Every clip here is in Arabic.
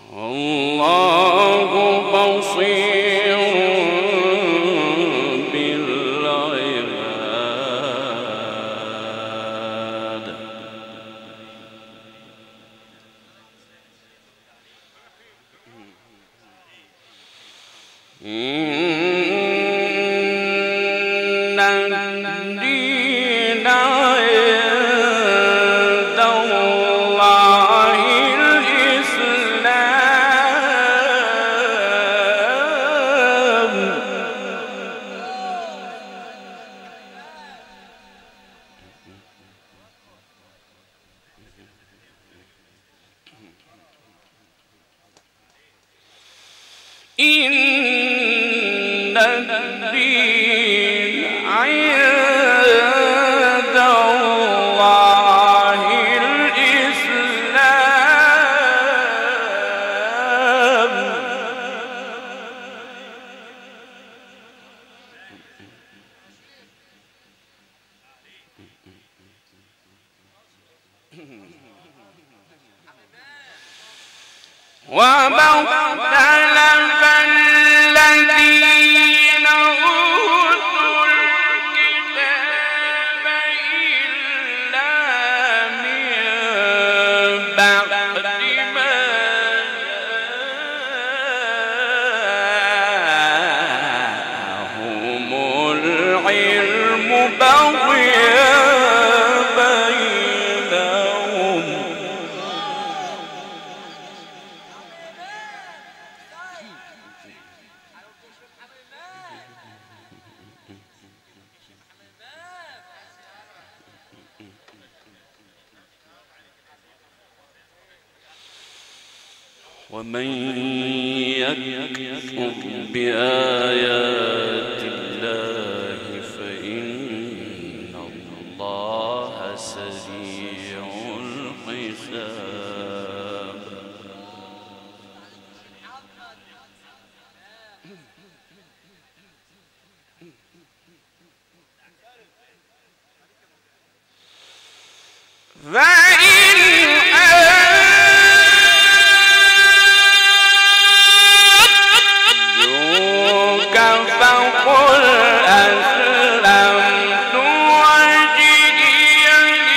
والله بصير بالعباد. إن الدين عند الله الإسلام. إن الدين عند الله الإسلام. وما اختلف الذين أوتوا الكتاب إلا من بعد ما جاءهم العلم بغيا بينهم. ومن يكفر بآيات الله فإن الله سريع الحساب. فقل أسلمت وجهي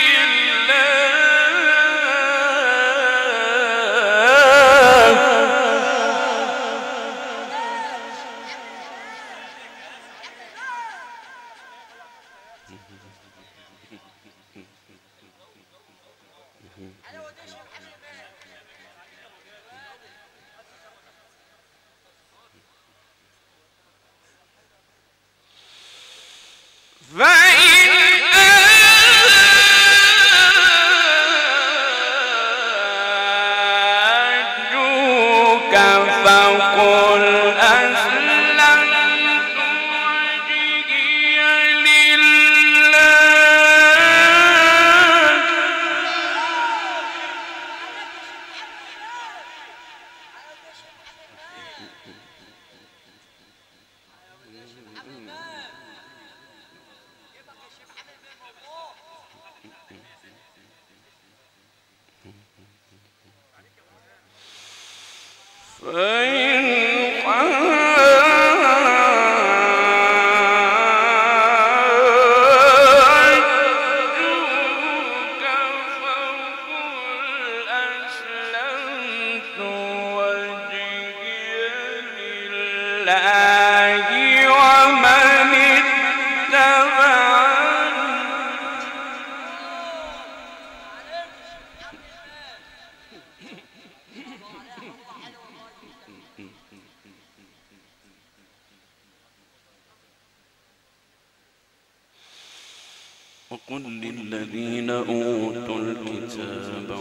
وقل للذين أوتوا الكتاب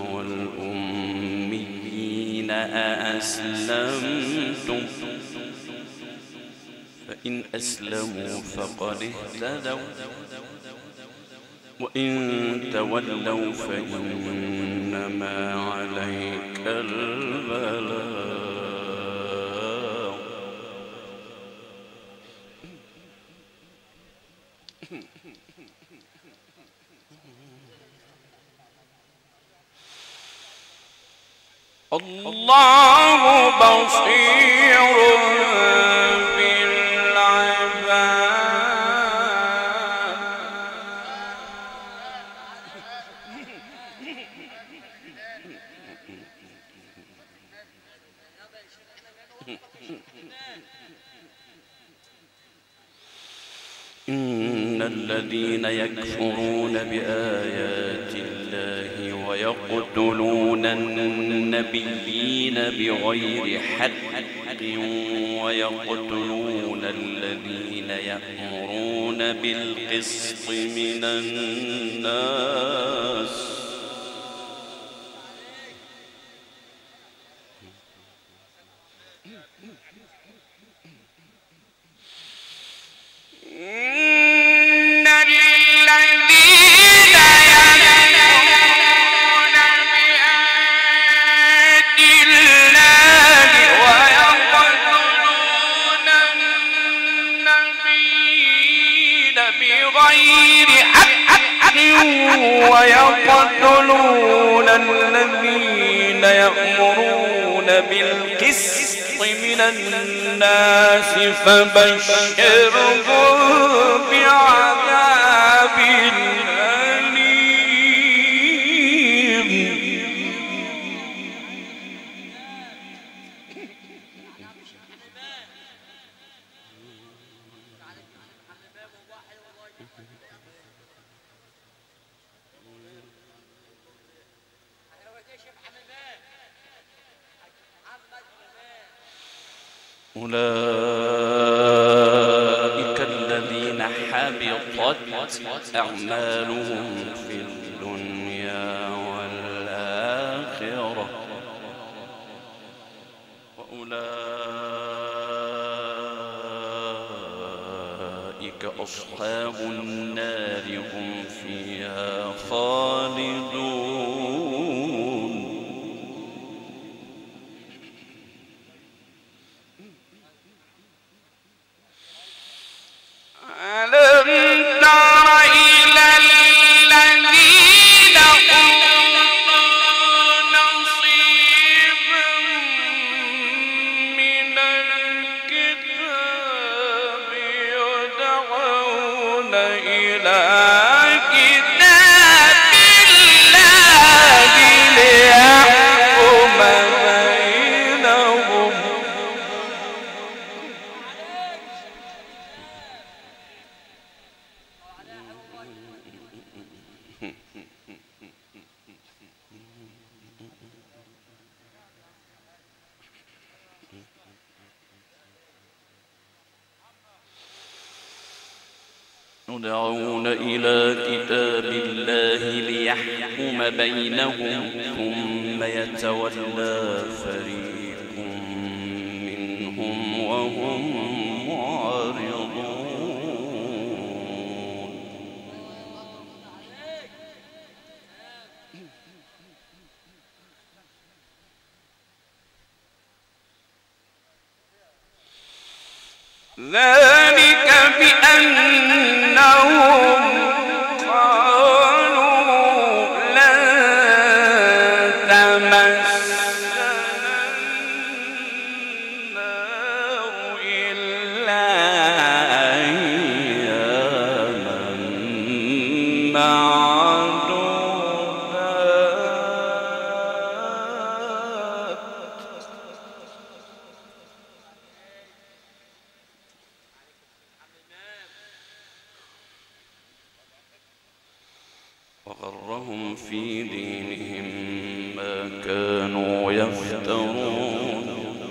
والأميين أأسلمتم فإن أسلموا فقد اهتدوا وإن تولوا فإنما عليك البلاغ. الله بصير بالعباد. إن الذين يكفرون بآيات الله ويقتلون النبيين بغير حق ويقتلون الذين يأمرون بالقسط من الناس ويقتلون الذين يأمرون بالقسط من الناس فبشرهم بعذاب أليم. أولئك الذين حبطت أعمالهم في الدنيا والآخرة وأولئك أصحاب النار هم فيها خالدون. يدعون إلى كتاب الله ليحكم بينهم ثم يتولى فريق منهم وهم معرضون. ذلك بأنهم قالوا لن تمسنا النار إلا أياما معدودات. وغرهم في دينهم ما كانوا يفترون.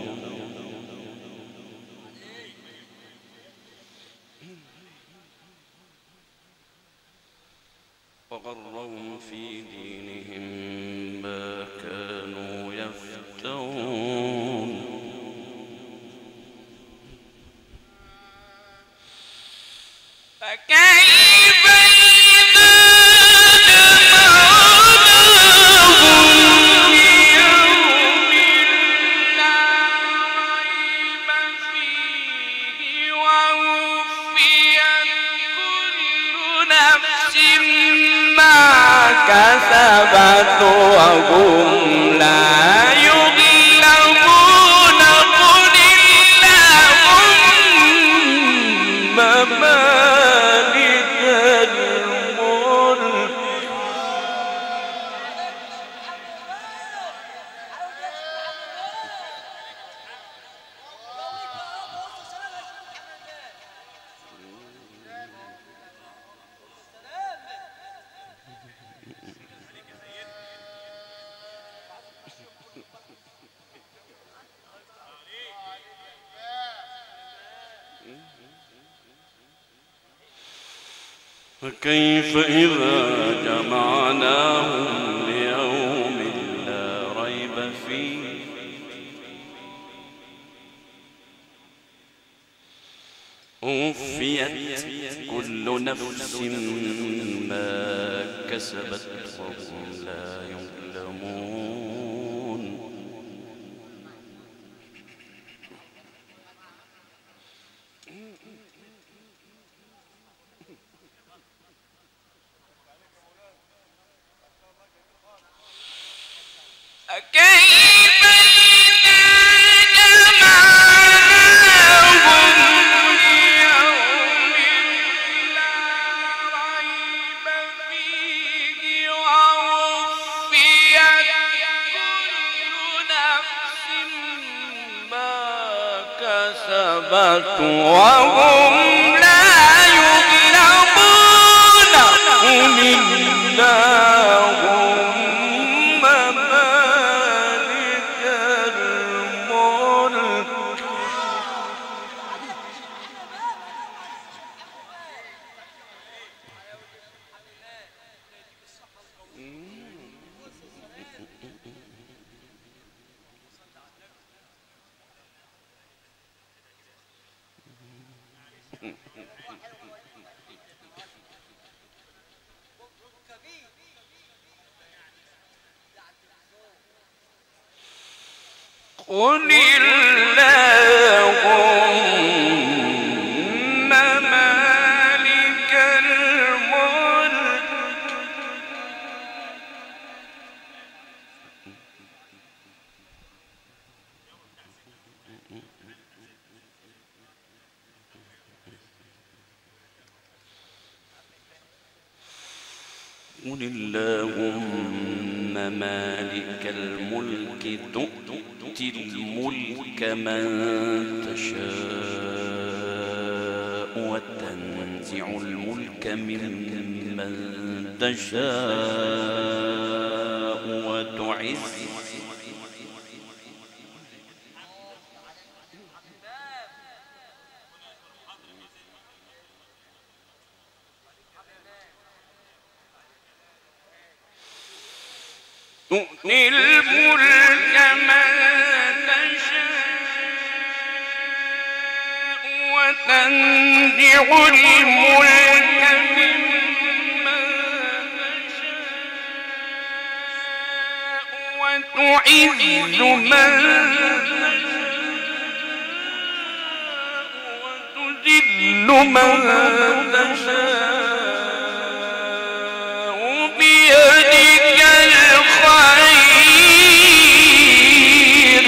وغرهم في دينهم ما كانوا يفترون. فكيف إذا جمعناهم ليوم لا ريب فيه ووفيت كل نفس ما كسبت وهم لا يظلمون. فكيف إذا جمعناهم ليوم لا ريب فيه وفيت كل نفس ما كسبت وهم لا يظلمون. كيف إذا جمعناهم ليوم لا ريب فيه ووفيت كل نفس ما كسبت وهم لا يظلمون. قل اللهم مالك الملك قل اللهم مالك الملك قل اللهم مالك الملك تؤتي الملك من تشاء وتنزع الملك ممن تشاء وتعز تؤتي الملك من تشاء وتنزع الملك ممن تشاء وتعز من تشاء وتذل من تشاء بيدك الخير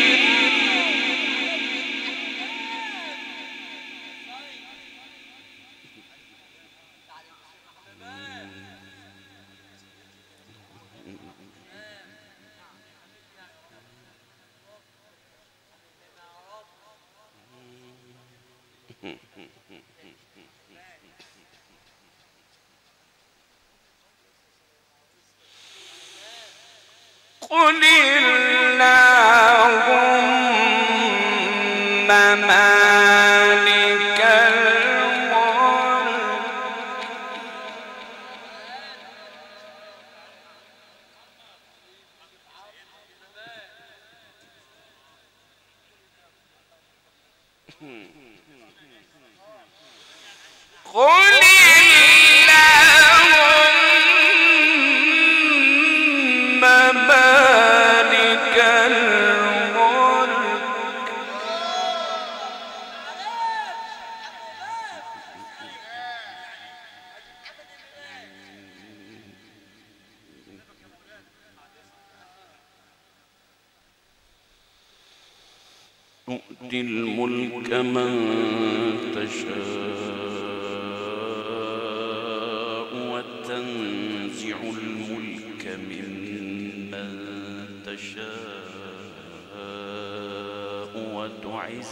قل اللهم مالك الملك قل اللهم مالك الملك تؤتي الملك من تشاء وتنزع الملك ممن تشاء وتعز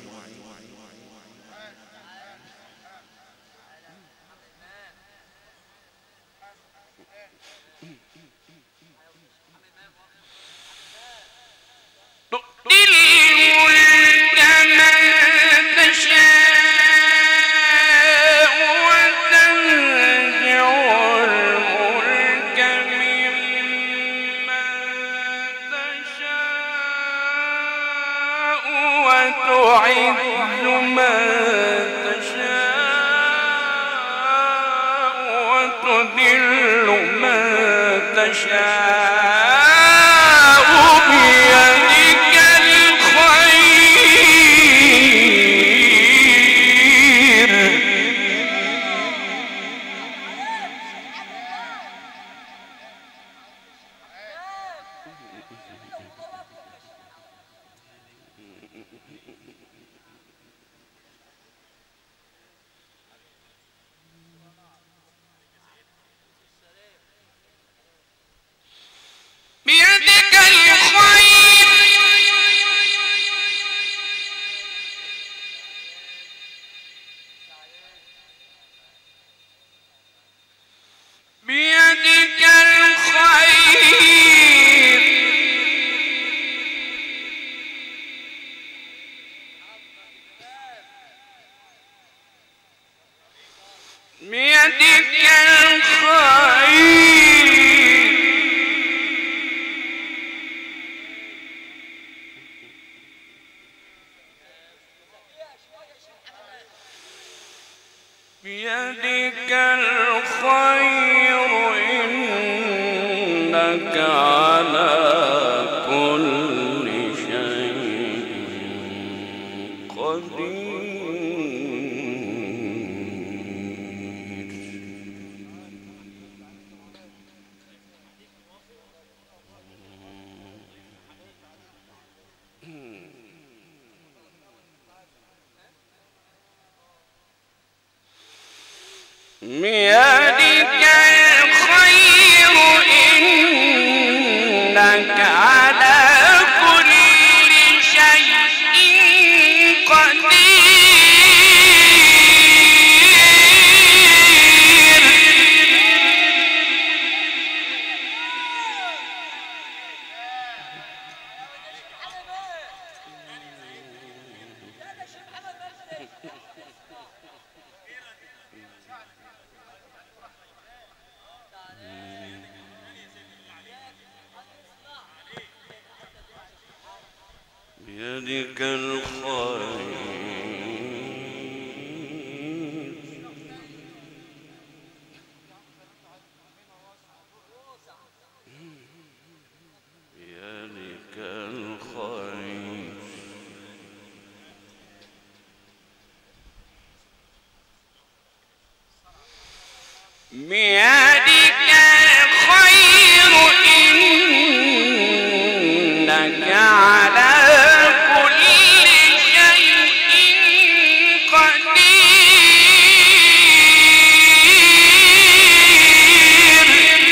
تؤتي الملك من تشاء وتنزع وتعز من تشاء وتذل من تشاء بيدك الخير بيدك الخير بيدك الخير بيدك الخير بيدك الخير إنك على كل شيء قدير بيدك الخير إنك على كل شيء قدير بيدك الخير بيدك الخير بيدك الخير إنك على كل شيء قدير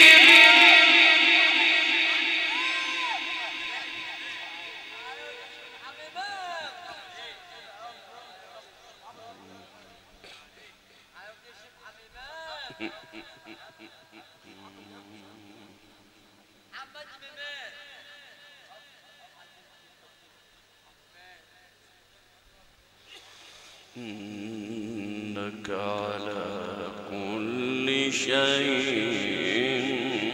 إنك على كل شيء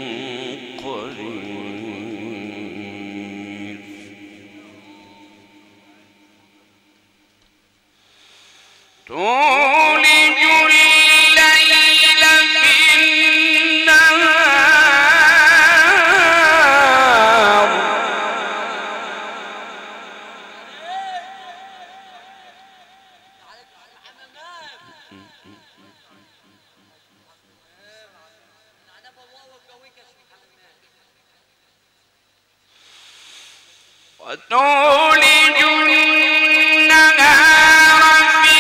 قدير تولج الليل في النهار وتولج النهار في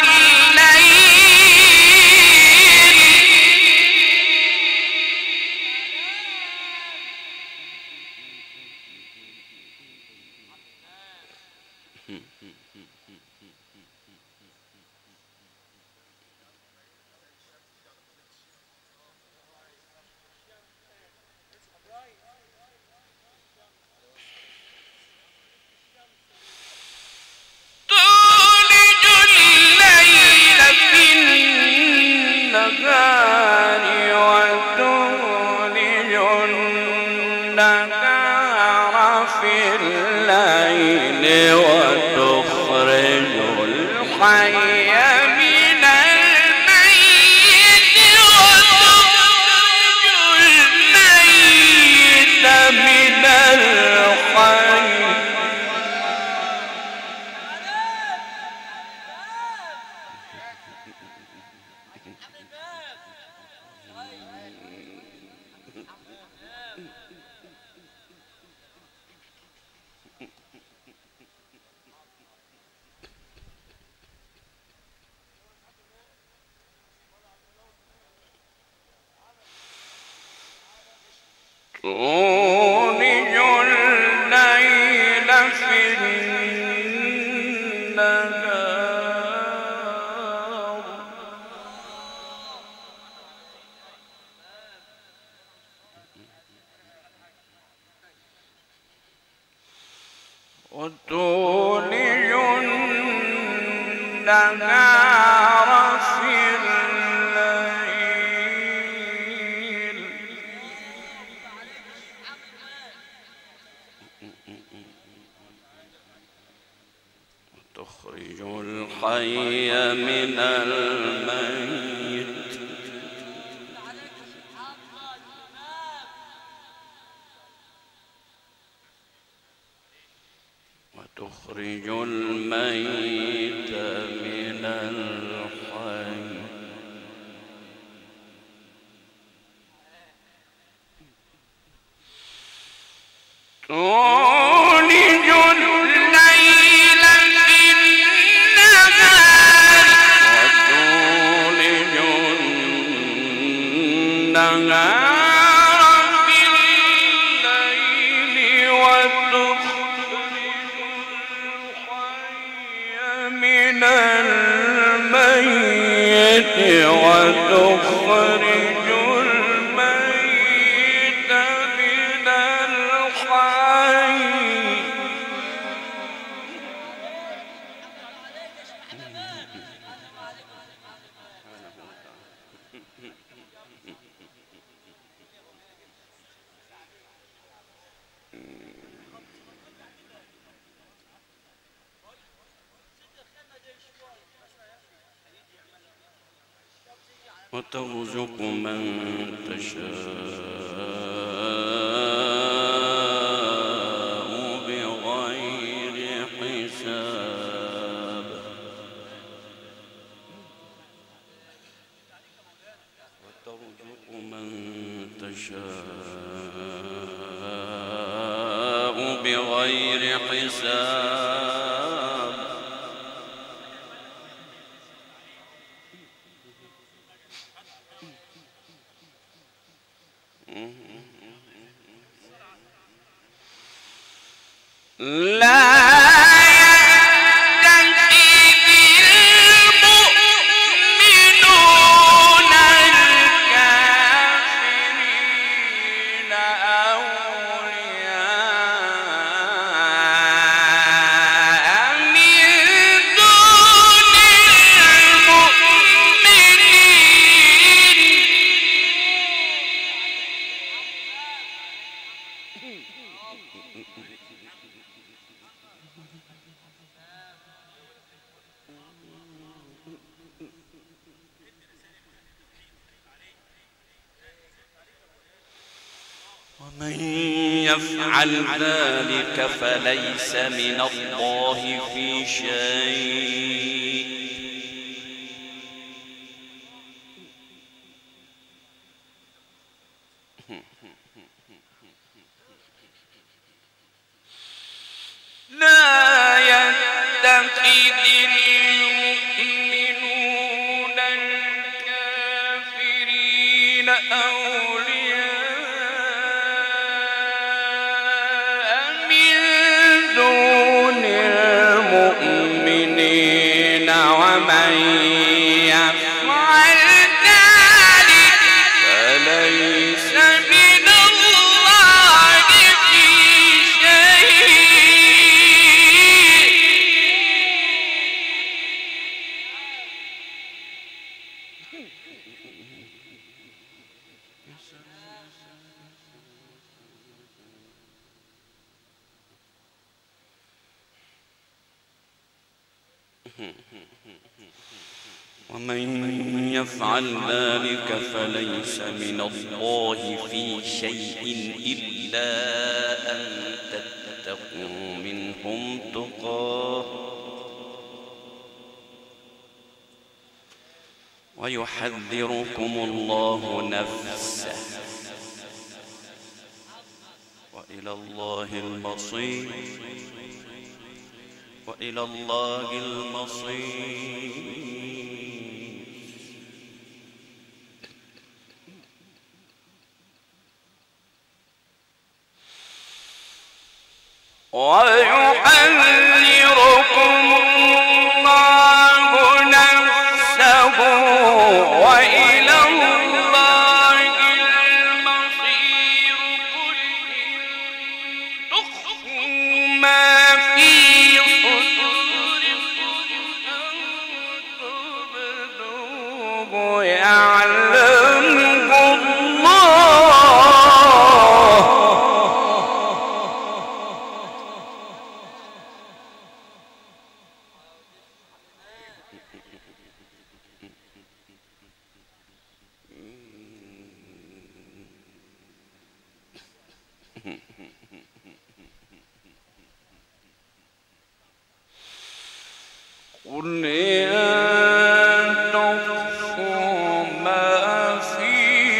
الليل وتخرج تولج الليل في النهار وتولج النهار في الليل وتخرج الحي من الميت وتخرج الميت من الحي تولج الليل في النهار وتولج النهار في الليل وتخرج الحي من الميت وتخرج الميت من الحي وترزق من تشاء بغير حساب وترزق من تشاء بغير حساب لا يتخذ المؤمنون الكافرين أولياء من دون المؤمنين ومن يفعل ذلك فليس من الله في شيء لا يتخذ المؤمنون الكافرين أولياء من دون المؤمنين ومن يفعل ذلك فليس من الله في شيء ومن يفعل ذلك فليس من الله في شيء إلا أن تتقوا منهم تقاه ويحذركم الله نفسه وإلى الله المصير وإلى الله المصير. ويحذركم الله نفسه وإلى الله المصير. قل إن تخفوا ما في صدوركم أو تبدوه يعلمه قل إن تخفوا ما في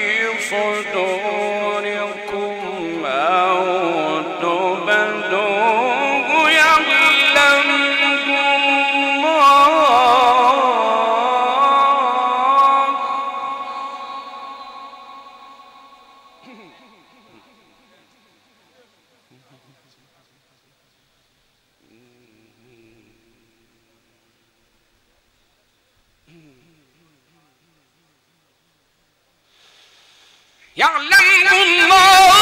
صدوركم أو تبدوه يعلمه الله. يعلمه الله.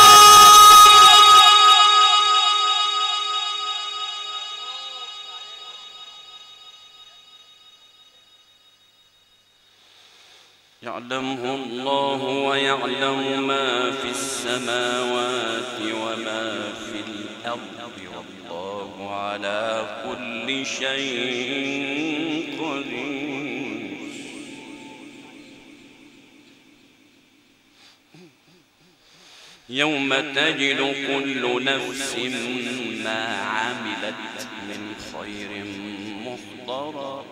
يعلمه الله ويعلم ما في السماوات وما في الأرض والله على كل شيء قدير. يوم تجد كل نفس ما عملت من خير محضرا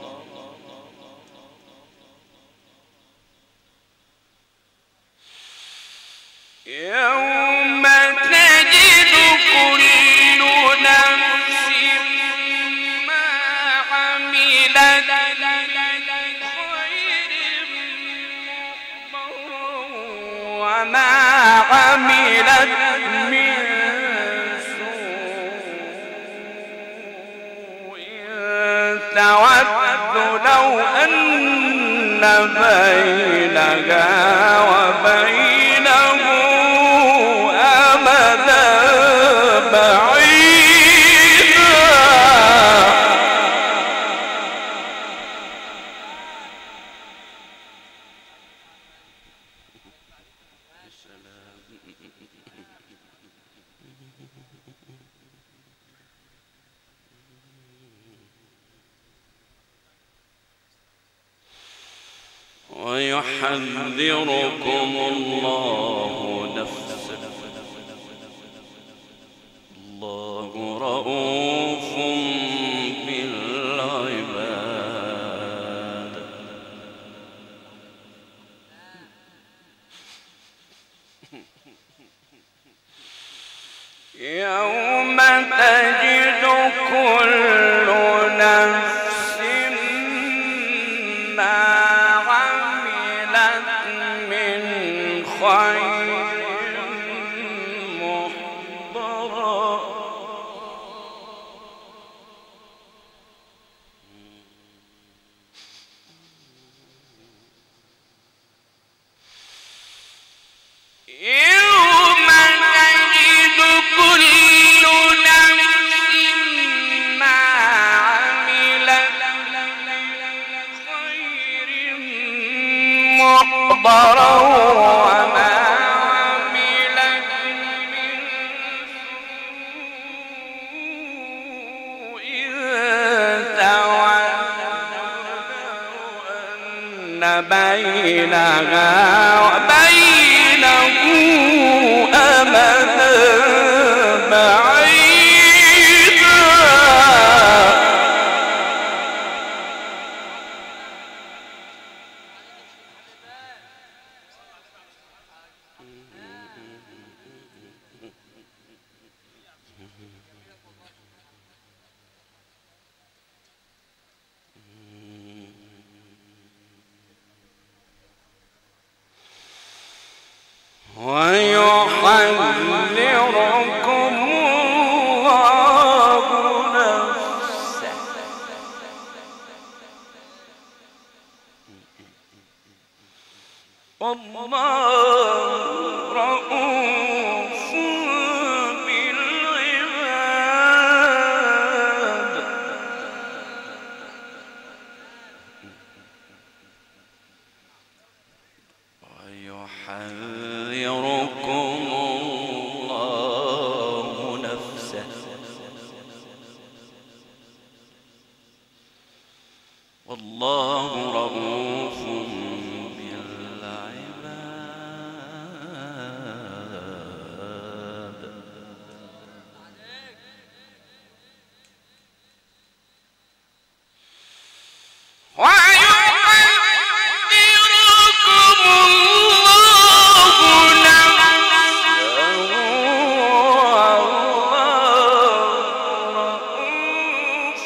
يوم تجد كل نفس ما عملت من خير محضرا وما عملت من سوء تود لو أن بينها وبينه أمدا بعيدا. ويحذركم الله نفسه الله رؤوف بالعباد. يوم تجد كل نفس ما عملت من خير محضرا يوم تجد كل نفس ما عملت من خير محضرا وما عملت من سوء تود أن بينها وبينه أمدا بعيدا. والله رؤوف بالعباد ويحذركم الله نفسه والله رؤوف بالعباد. ويحذركم الله نفسه والله رؤوف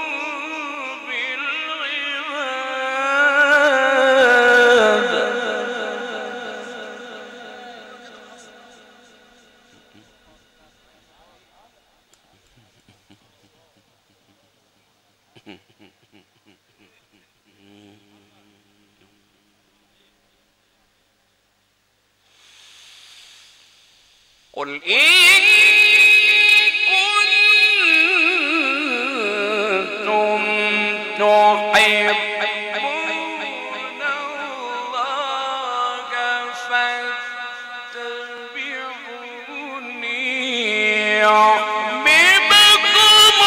قل إن كنتم تحبون الله فاتبعوني يحببكم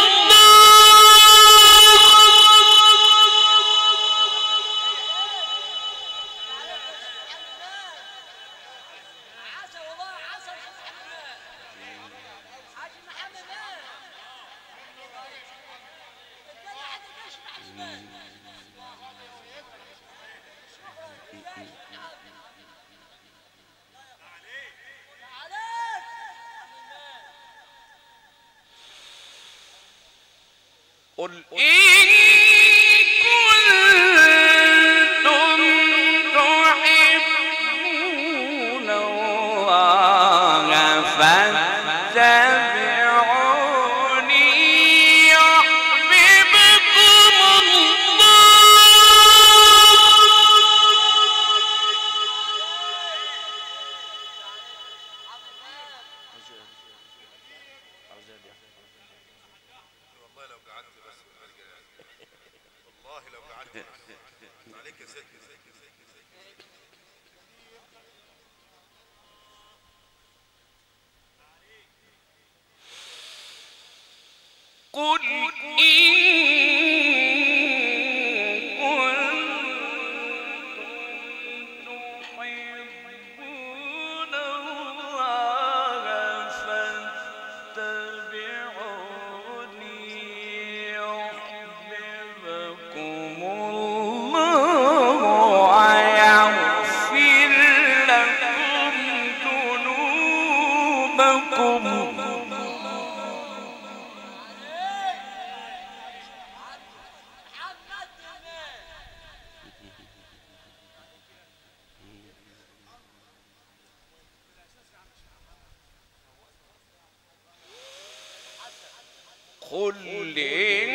قل إن كنتم تحبون الله فاتبعوني يحببكم قل إن كنتم تحبون الله فاتبعوني يحببكم الله ويغفر لكم ذنوبكم قل إن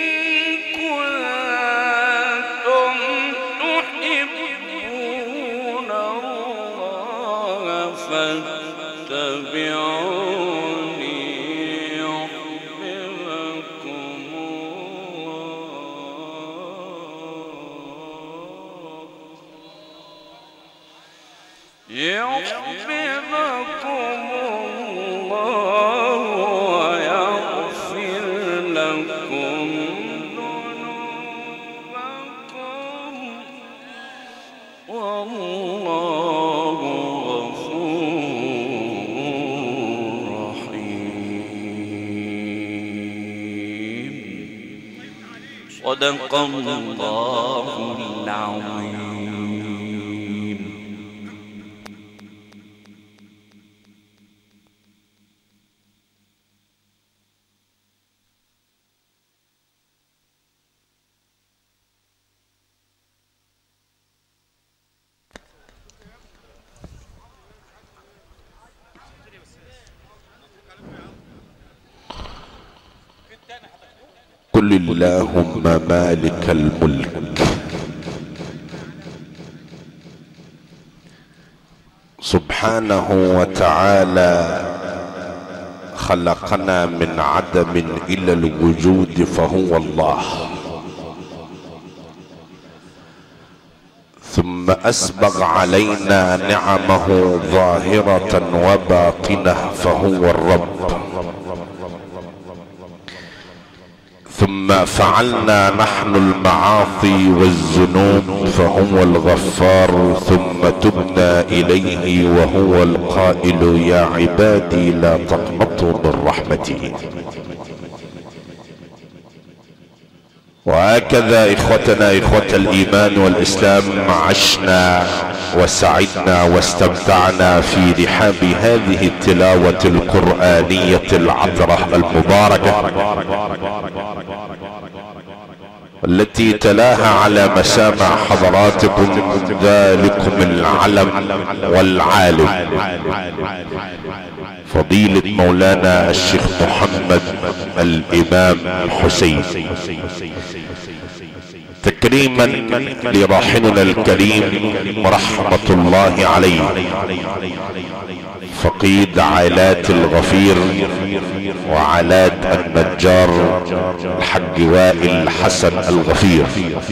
كنتم تحبون الله فاتبعوني يحببكم الله يحببكم الله ويغفر لكم ذنوبكم والله غفور رحيم. صدق الله العظيم. قل اللهم مالك الملك سبحانه وتعالى خلقنا من عدم الى الوجود فهو الله، ثم اسبغ علينا نعمه ظاهرة وباطنة فهو الرب، ثم فعلنا نحن المعاصي والذنوب فهو الغفار، ثم تبنا اليه وهو القائل يا عبادي لا تقنطوا من رحمته. وهكذا اخوتنا اخوة الايمان والاسلام عشنا وسعدنا واستمتعنا في رحاب هذه التلاوة القرآنية العطرة المباركة التي تلاها على مسامع حضراتكم ذلكم العلم والعالم فضيلة مولانا الشيخ محمد الامام حسين، تكريما لراحلنا الكريم رحمة الله عليه فقيد عائلات الغفير وعائلات النجار الحج وائل حسن الغفير.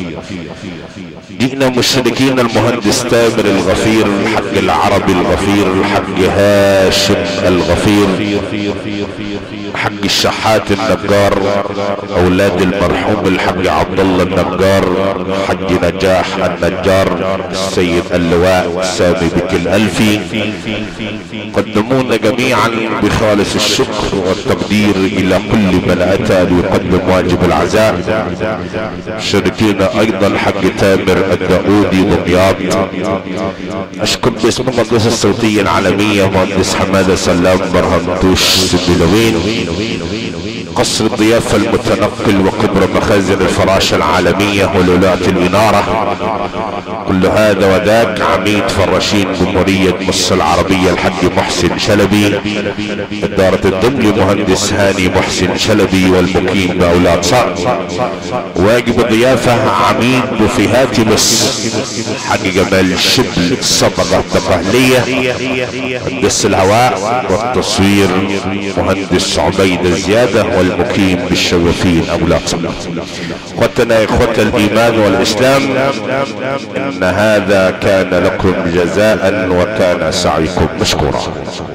جئنا مشركين المهندس تامر الغفير، الحج العربي الغفير، الحج هاشم الغفير، حج الشحات النجار، اولاد المرحوم الحج عبد الله النجار، حج نجاح النجار، السيد اللواء سامي بك الالفي، قدمونا جميعا بخالص الشكر والتقدير الى كل من اتى ليقدم واجب العزاء. شاركينا ايضا حج تامر الداودي دمياط. اشكر باسم المهندس الصوتية العالمية مهندس حمادة سلام برهنتوش سبيلوين، قصر الضيافة المتنقل وكبر مخازن الفراشة العالمية ولولاة الإنارة، كل هذا وذاك عميد فراشين جمهورية مصر العربية الحاج محسن شلبي، إدارة الدمل مهندس هاني محسن شلبي والمقيم بأولاد صقر، واجب الضيافة عميد مفيهات مصر حاج جمال شبل صبغة دقهلية، مهندس الهواء والتصوير مهندس عبيد زيادة والمقيم بالشوافين أولاد صقر. اخوتنا اخوة الايمان والاسلام، ان هذا كان لكم جزاء وكان سعيكم مشكورا.